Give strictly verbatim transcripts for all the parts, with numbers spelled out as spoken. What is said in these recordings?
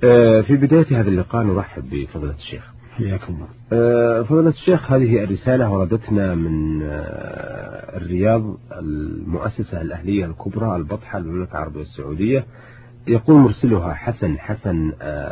في بداية هذا اللقاء نرحب بفضيلة الشيخ. حياكم الله. فضيلة الشيخ، هذه الرسالة وردتنا من الرياض، المؤسسة الأهلية الكبرى البطحة المملكة العربية السعودية. يقول مرسلها حسن حسن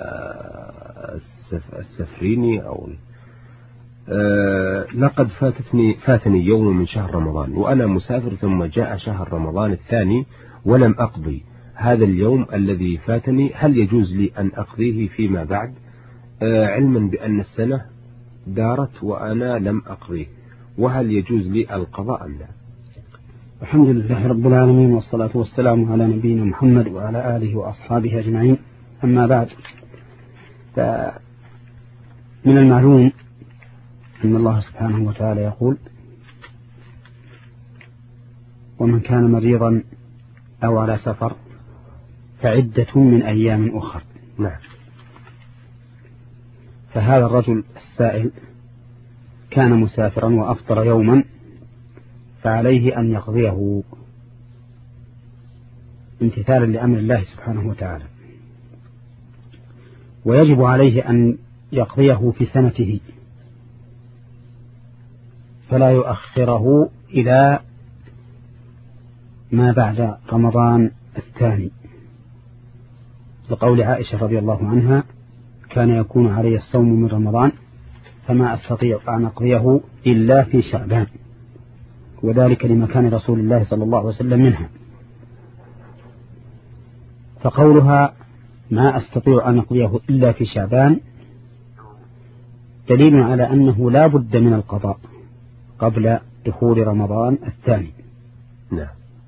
السفريني أو لقد فاتتني فاتني يوم من شهر رمضان وأنا مسافر، ثم جاء شهر رمضان الثاني ولم أقضي هذا اليوم الذي فاتني، هل يجوز لي أن أقضيه فيما بعد، علما بأن السنة دارت وأنا لم أقضيه، وهل يجوز لي القضاء أم لا؟ الحمد لله رب العالمين، والصلاة والسلام على نبينا محمد وعلى آله وأصحابه أجمعين. أما بعد، فمن المعلوم أن الله سبحانه وتعالى يقول: ومن كان مريضا أو على سفر فعدة من أيام أخر. نعم. فهذا الرجل السائل كان مسافرا وأفطر يوما، فعليه أن يقضيه امتثالا لأمر الله سبحانه وتعالى، ويجب عليه أن يقضيه في سنته، فلا يؤخره إلى ما بعد رمضان الثاني، لقول عائشة رضي الله عنها: كان يكون علي الصوم من رمضان فما أستطيع أن أقضيه إلا في شعبان، وذلك لمكان رسول الله صلى الله عليه وسلم منها. فقولها ما أستطيع أن أقضيه إلا في شعبان دليل على أنه لا بد من القضاء قبل دخول رمضان الثاني. نعم.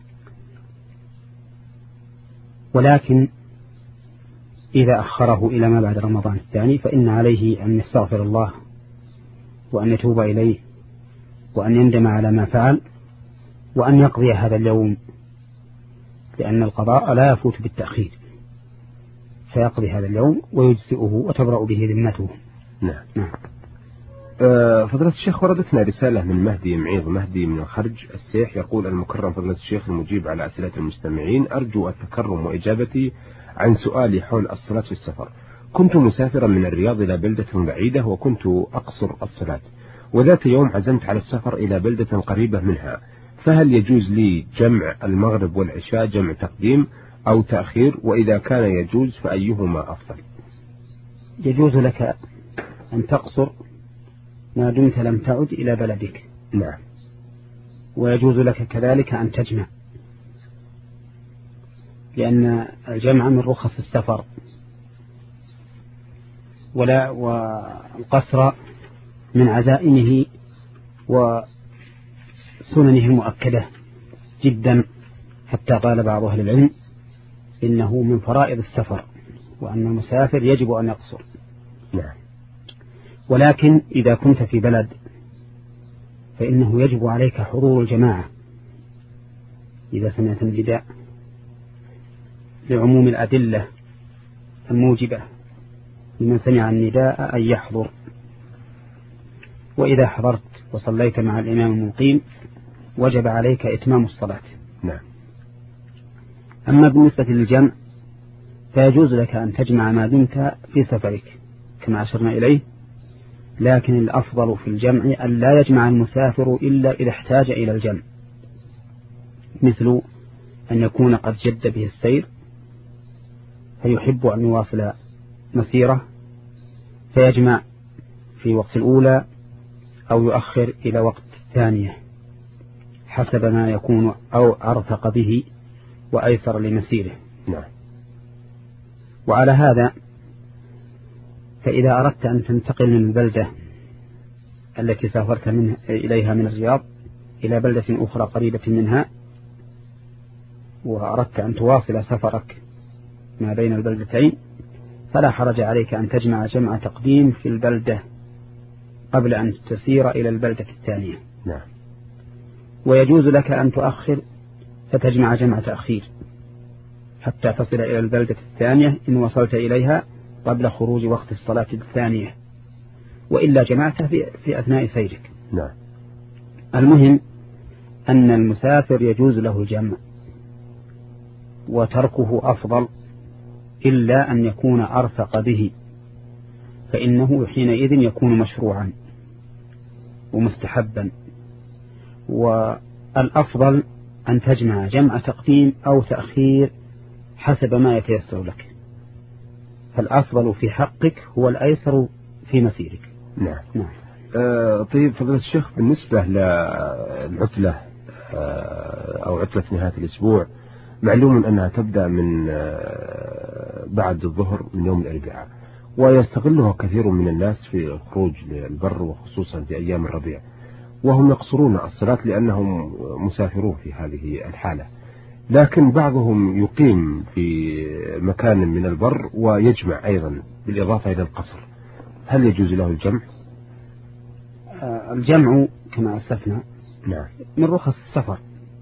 ولكن إذا أخره إلى ما بعد رمضان الثاني فإن عليه أن يستغفر الله وأن يتوب إليه وأن يندم على ما فعل وأن يقضي هذا اليوم، لأن القضاء لا يفوت بالتأخير، فيقضي هذا اليوم ويجزئه وتبرأ به ذمته. نعم. نعم. أه فضيلة الشيخ، وردتنا رسالة من مهدي معيض مهدي من الخرج السيح، يقول: المكرم فضيلة الشيخ المجيب على أسئلة المستمعين، أرجو التكرم وإجابتي عن سؤالي حول الصلاة في السفر. كنت مسافرا من الرياض إلى بلدة بعيدة وكنت أقصر الصلاة، وذات يوم عزمت على السفر إلى بلدة قريبة منها، فهل يجوز لي جمع المغرب والعشاء جمع تقديم أو تأخير؟ وإذا كان يجوز فأيهما أفضل؟ يجوز لك أن تقصر ما دمت لم تعد إلى بلدك. نعم. ويجوز لك كذلك أن تجمع، لأن الجمع من رخص السفر، ولا والقصر من عزائمه وسننه المؤكدة جدا، حتى قال بعض أهل العلم إنه من فرائض السفر، وأن المسافر يجب أن يقصر. نعم. ولكن إذا كنت في بلد فإنه يجب عليك حضور الجماعة إذا سمعت النداء، لعموم الأدلة الموجبة لمن سمع النداء أن يحضر. وإذا حضرت وصليت مع الإمام المقيم وجب عليك إتمام الصلاة. نعم. أما بالنسبة للجمع فيجوز لك أن تجمع ما دمت في سفرك كما أشرنا إليه، لكن الأفضل في الجمع أن لا يجمع المسافر إلا إذا احتاج إلى الجمع، مثل أن يكون قد جد به السير فيحب أن يواصل مسيره فيجمع في وقت الأولى أو يؤخر إلى وقت الثانية حسب ما يكون أو أرفق به وأيسر لمسيره. نعم. وعلى هذا فإذا أردت أن تنتقل من البلدة التي سافرت منها إليها من الرياض إلى بلدة أخرى قريبة منها، وأردت أن تواصل سفرك ما بين البلدتين، فلا حرج عليك أن تجمع جمع تقديم في البلدة قبل أن تسير إلى البلدة الثانية. نعم. ويجوز لك أن تؤخر فتجمع جمع تأخير حتى تصل إلى البلدة الثانية إن وصلت إليها قبل خروج وقت الصلاة الثانية، وإلا جمعت في, في أثناء سيرك. نعم. المهم أن المسافر يجوز له الجمع، وتركه أفضل إلا أن يكون أرفق به، فإنه حينئذ يكون مشروعا ومستحبا. والأفضل أن تجمع جمع تقديم أو تأخير حسب ما يتيسر لك، فالأفضل في حقك هو الأيسر في مسيرك. نعم. نعم. آه طيب فضيلة الشيخ، بالنسبة للعطلة آه أو عطلة نهاية الأسبوع، معلوم أنها تبدأ من آه بعد الظهر من يوم الأربعاء، ويستغلها كثير من الناس في الخروج للبر وخصوصا في أيام الربيع، وهم يقصرون الصلاة لأنهم مسافرون في هذه الحالة، لكن بعضهم يقيم في مكان من البر ويجمع أيضا بالإضافة إلى القصر، هل يجوز له الجمع؟ الجمع كما أسلفنا نعم من رخص السفر،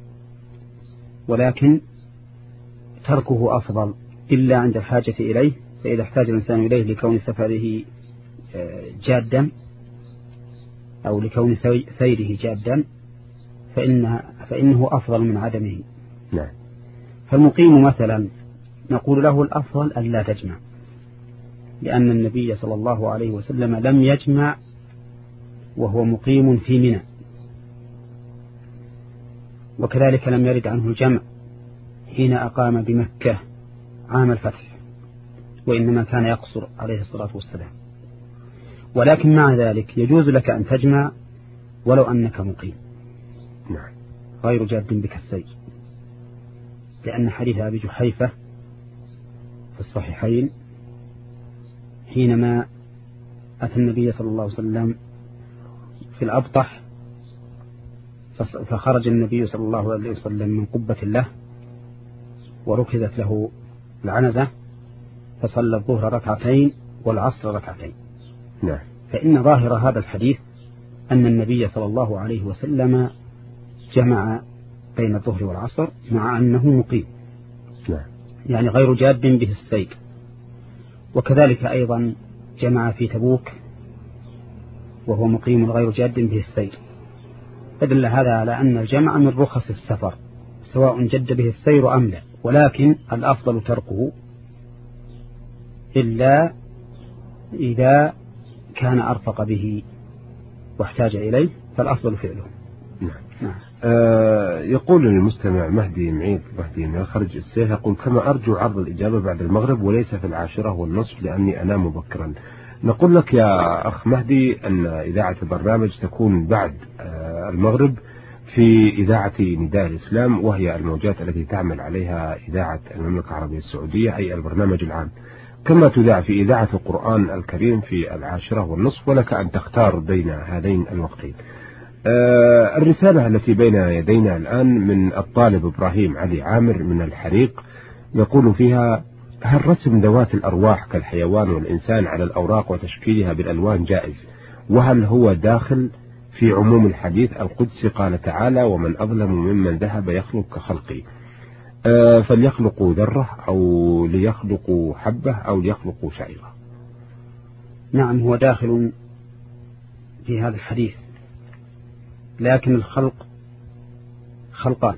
ولكن تركه أفضل إلا عند الحاجة إليه، فإذا احتاج الإنسان إليه لكون سفره جادا أو لكون سيره جادا فإنه, فإنه أفضل من عدمه. نعم. فالمقيم مثلا نقول له الأفضل أن لا تجمع، لأن النبي صلى الله عليه وسلم لم يجمع وهو مقيم في منى، وكذلك لم يرد عنه الجمع حين أقام بمكة عام الفتح، وإنما كان يقصر عليه الصلاة والسلام. ولكن مع ذلك يجوز لك أن تجمع ولو أنك مقيم. نعم. غير جاد بك السير، لأن حديث أبي جحيفة في الصحيحين حينما أتى النبي صلى الله عليه وسلم في الأبطح، فخرج النبي صلى الله عليه وسلم من قبة له وركزت له العنزة، فصلى الظهر ركعتين والعصر ركعتين. نعم. فإن ظاهر هذا الحديث أن النبي صلى الله عليه وسلم جمع بين الظهر والعصر مع أنه مقيم. نعم. يعني غير جاد به السير. وكذلك أيضا جمع في تبوك وهو مقيم غير جاد به السير، فدل هذا على أن الجمع من رخص السفر سواء جد به السير أم لا، ولكن الأفضل تركه إلا إذا كان أرفق به واحتاج إليه فالأفضل فعله. نعم. نعم. آه يقول المستمع مهدي معيد مهدي من خرج السيح، يقول كما أرجو عرض الإجابة بعد المغرب وليس في العاشرة والنصف لأني أنام مبكرا. نقول لك يا أخ مهدي أن إذاعة البرنامج تكون بعد آه المغرب في إذاعة نداء الإسلام، وهي الموجات التي تعمل عليها إذاعة المملكة العربية السعودية، أي البرنامج العام، كما تذاع في إذاعة القرآن الكريم في العاشرة والنصف، ولك أن تختار بين هذين الوقتين. آه الرسالة التي بين يدينا الآن من الطالب إبراهيم علي عامر من الحريق، يقول فيها: هل رسم ذوات الأرواح كالحيوان والإنسان على الأوراق وتشكيلها بالألوان جائز؟ وهل هو داخل في عموم الحديث القدسي قال تعالى: ومن أظلم ممن ذهب يخلق كخلقي؟ آه فليخلقوا ذرة أو ليخلقوا حبة أو ليخلقوا شعيرة. نعم، هو داخل في هذا الحديث، لكن الخلق خلقان: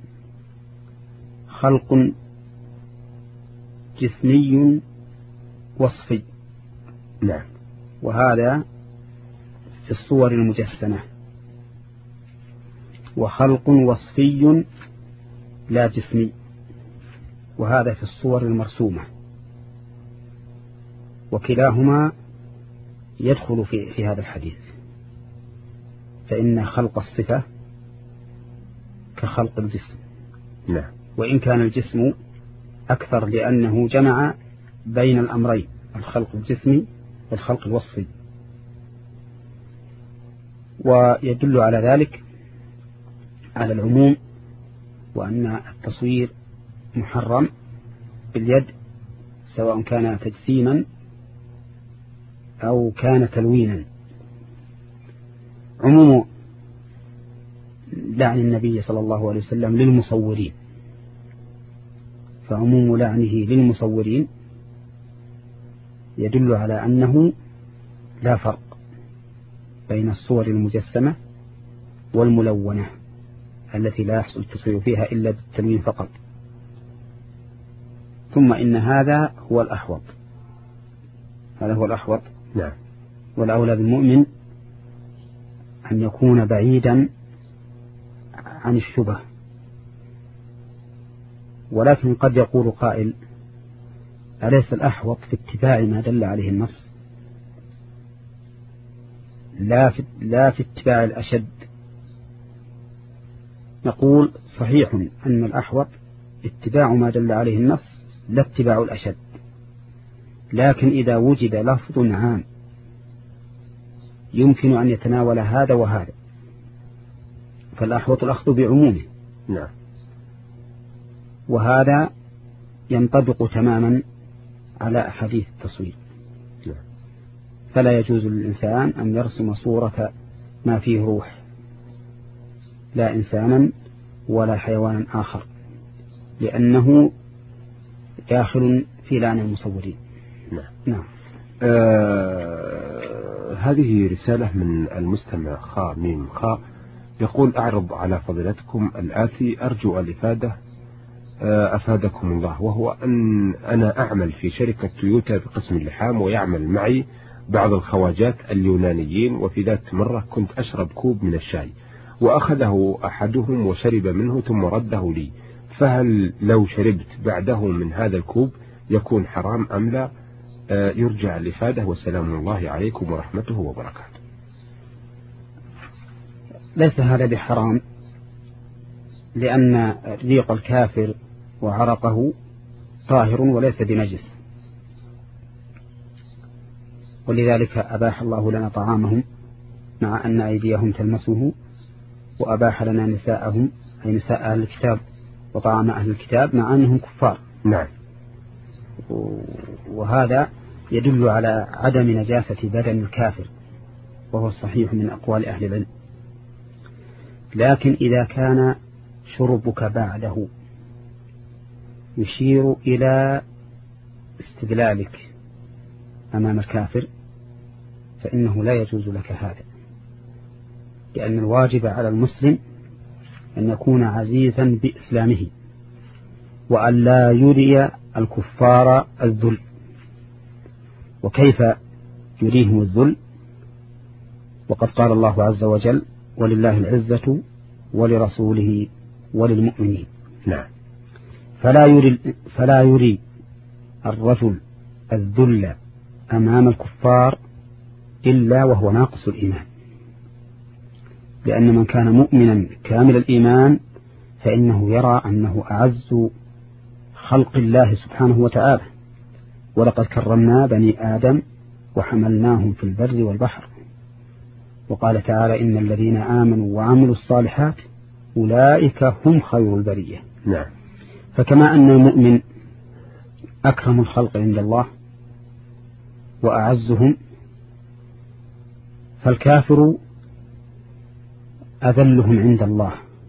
خلق جسمي وصفي. نعم. وهذا في الصور المجسمة، وخلق وصفي لا جسمي، وهذا في الصور المرسومة، وكلاهما يدخل في, في هذا الحديث، فإن خلق الصفة كخلق الجسم. نعم. وإن كان الجسم أكثر لأنه جمع بين الأمرين، الخلق الجسمي والخلق الوصفي. ويدل على ذلك على العموم، وأن التصوير محرم باليد سواء كان تجسيما أو كان تلوينا. عموم لعن النبي صلى الله عليه وسلم للمصورين، فعموم لعنه للمصورين يدل على أنه لا فرق بين الصور المجسمة والملونة التي لا يحصل التصوير فيها إلا بالتلوين فقط. ثم إن هذا هو الأحوط، هذا هو الأحوط. نعم. والأولى بالمؤمن أن يكون بعيدا عن الشبه. ولكن قد يقول قائل: أليس الأحوط في اتباع ما دل عليه النص لا في, لا في اتباع الأشد؟ نقول: صحيح أن الأحوط اتباع ما دل عليه النص لا اتباع الأشد، لكن إذا وجد لفظ عام يمكن أن يتناول هذا وهذا فالأحوط الأخذ بعمومه. نعم. وهذا ينطبق تماما على أحاديث التصوير. نعم. فلا يجوز للإنسان أن يرسم صورة ما فيه روح، لا إنسانا ولا حيوانا آخر، لأنه داخل في لعن المصورين. نعم. نعم. آه هذه رسالة من المستمع خاء ميم خاء، يقول: أعرض على فضيلتكم الآتي أرجو الإفادة آه أفادكم الله، وهو أن أنا أعمل في شركة تويوتا بقسم اللحام، ويعمل معي بعض الخواجات اليونانيين، وفي ذات مرة كنت أشرب كوب من الشاي وأخذه أحدهم وشرب منه ثم رده لي، فهل لو شربت بعده من هذا الكوب يكون حرام أم لا؟ آه يرجع الإفادة، وسلام الله عليكم ورحمته وبركاته. ليس هذا بحرام، لأن ريق الكافر وعرقه طاهر وليس بنجس، ولذلك أباح الله لنا طعامهم مع أن أيديهم تلمسه، وأباح لنا نساءهم أي نساء أهل الكتاب وطعام أهل الكتاب مع أنهم كفار. نعم. وهذا يدل على عدم نجاسة بدن الكافر، وهو الصحيح من أقوال أهل العلم. لكن إذا كان شربك بعده يشير إلى استدلالك أمام الكافر فإنه لا يجوز لك هذا، لأن الواجب على المسلم أن يكون عزيزا بإسلامه، وأن لا يري الكفار الذل. وكيف يريهم الذل وقد قال الله عز وجل: ولله العزة ولرسوله وللمؤمنين. نعم. فلا يري, فلا يري الرجل الذل أمام الكفار إلا وهو ناقص الإيمان، لأن من كان مؤمنا كامل الإيمان فإنه يرى أنه أعز خلق الله سبحانه وتعالى: ولقد كرمنا بني آدم وحملناهم في البر والبحر. وقال تعالى: إن الذين آمنوا وعملوا الصالحات أولئك هم خير البرية. نعم. فكما أن المؤمن أكرم الخلق عند الله وأعزهم، فالكافر أذلهم عند الله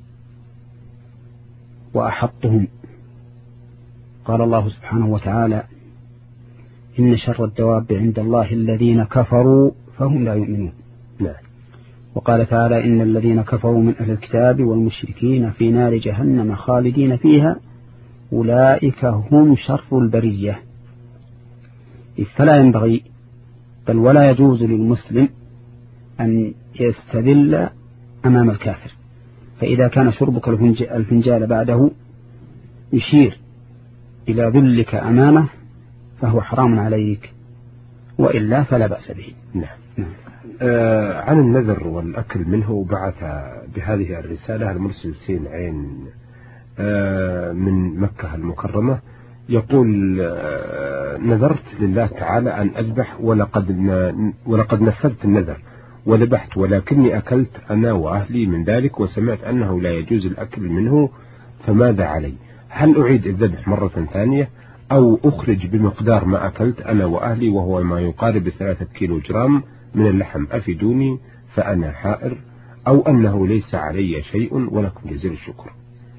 وأحطهم. قال الله سبحانه وتعالى: إن شر الدواب عند الله الذين كفروا فهم لا يؤمنون. نعم. وقال تعالى: إن الذين كفروا من أهل الكتاب والمشركين في نار جهنم خالدين فيها أولئك هم شر البرية. فلا ينبغي بل ولا يجوز للمسلم أن يستذل أمام الكافر، فإذا كان شربك الفنجال بعده يشير إلى ذلك أمامه فهو حرام عليك، وإلا فلا بأس به. نعم. نعم. آه عن النذر والأكل منه بعث بهذه الرسالة المرسل سين عين آه من مكة المكرمة، يقول: آه نذرت لله تعالى أن أذبح، ولقد, ولقد نفذت النذر وذبحت، ولكني أكلت أنا وأهلي من ذلك، وسمعت أنه لا يجوز الأكل منه، فماذا علي؟ هل أعيد الذبح مرة ثانية أو أخرج بمقدار ما أكلت أنا وأهلي وهو ما يقارب ثلاثة كيلو جرام من اللحم؟ أفيدوني فأنا حائر، أو أنه ليس علي شيء، ولكم جزيل الشكر.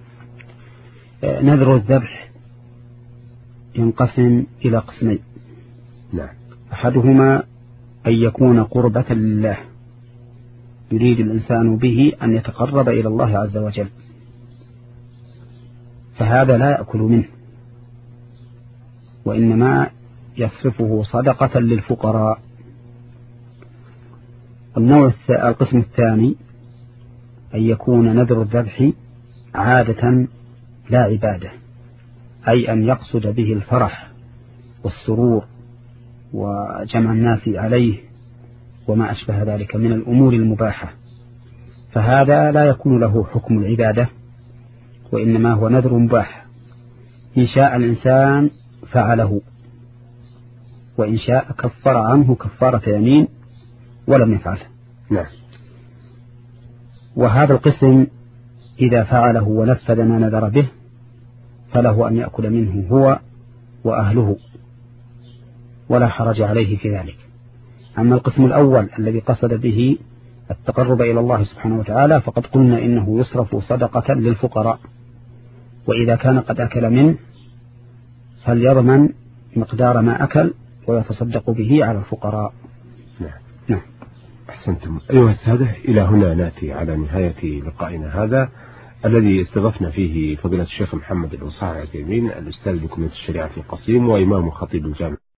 نذر الذبح ينقسم إلى قسمين. نعم. أحدهما أن يكون قربة لله، يريد الإنسان به أن يتقرب إلى الله عز وجل، فهذا لا يأكل منه وإنما يصرفه صدقة للفقراء. النوع القسم الثاني أن يكون نذر الذبح عادة لا عبادة، أي أن يقصد به الفرح والسرور وجمع الناس عليه وما أشبه ذلك من الأمور المباحة، فهذا لا يكون له حكم العبادة، وإنما هو نذر مباح، إن شاء الإنسان فعله، وإن شاء كفر عنه كفارة يمين ولم يفعله. نعم. وهذا القسم إذا فعله ونفذ ما نذر به فله أن يأكل منه هو وأهله ولا حرج عليه في ذلك. أما القسم الأول الذي قصد به التقرب إلى الله سبحانه وتعالى فقد قلنا إنه يصرف صدقة للفقراء، وإذا كان قد أكل منه فليضمن مقدار ما أكل ويتصدق به على الفقراء. نعم. نعم. أحسنتم. أيها السادة، إلى هنا نأتي على نهاية لقائنا هذا الذي استضفنا فيه فضيلة الشيخ محمد الوصاع العثيمين، الأستاذ بكلية الشريعة في القصيم وإمام خطيب الجامع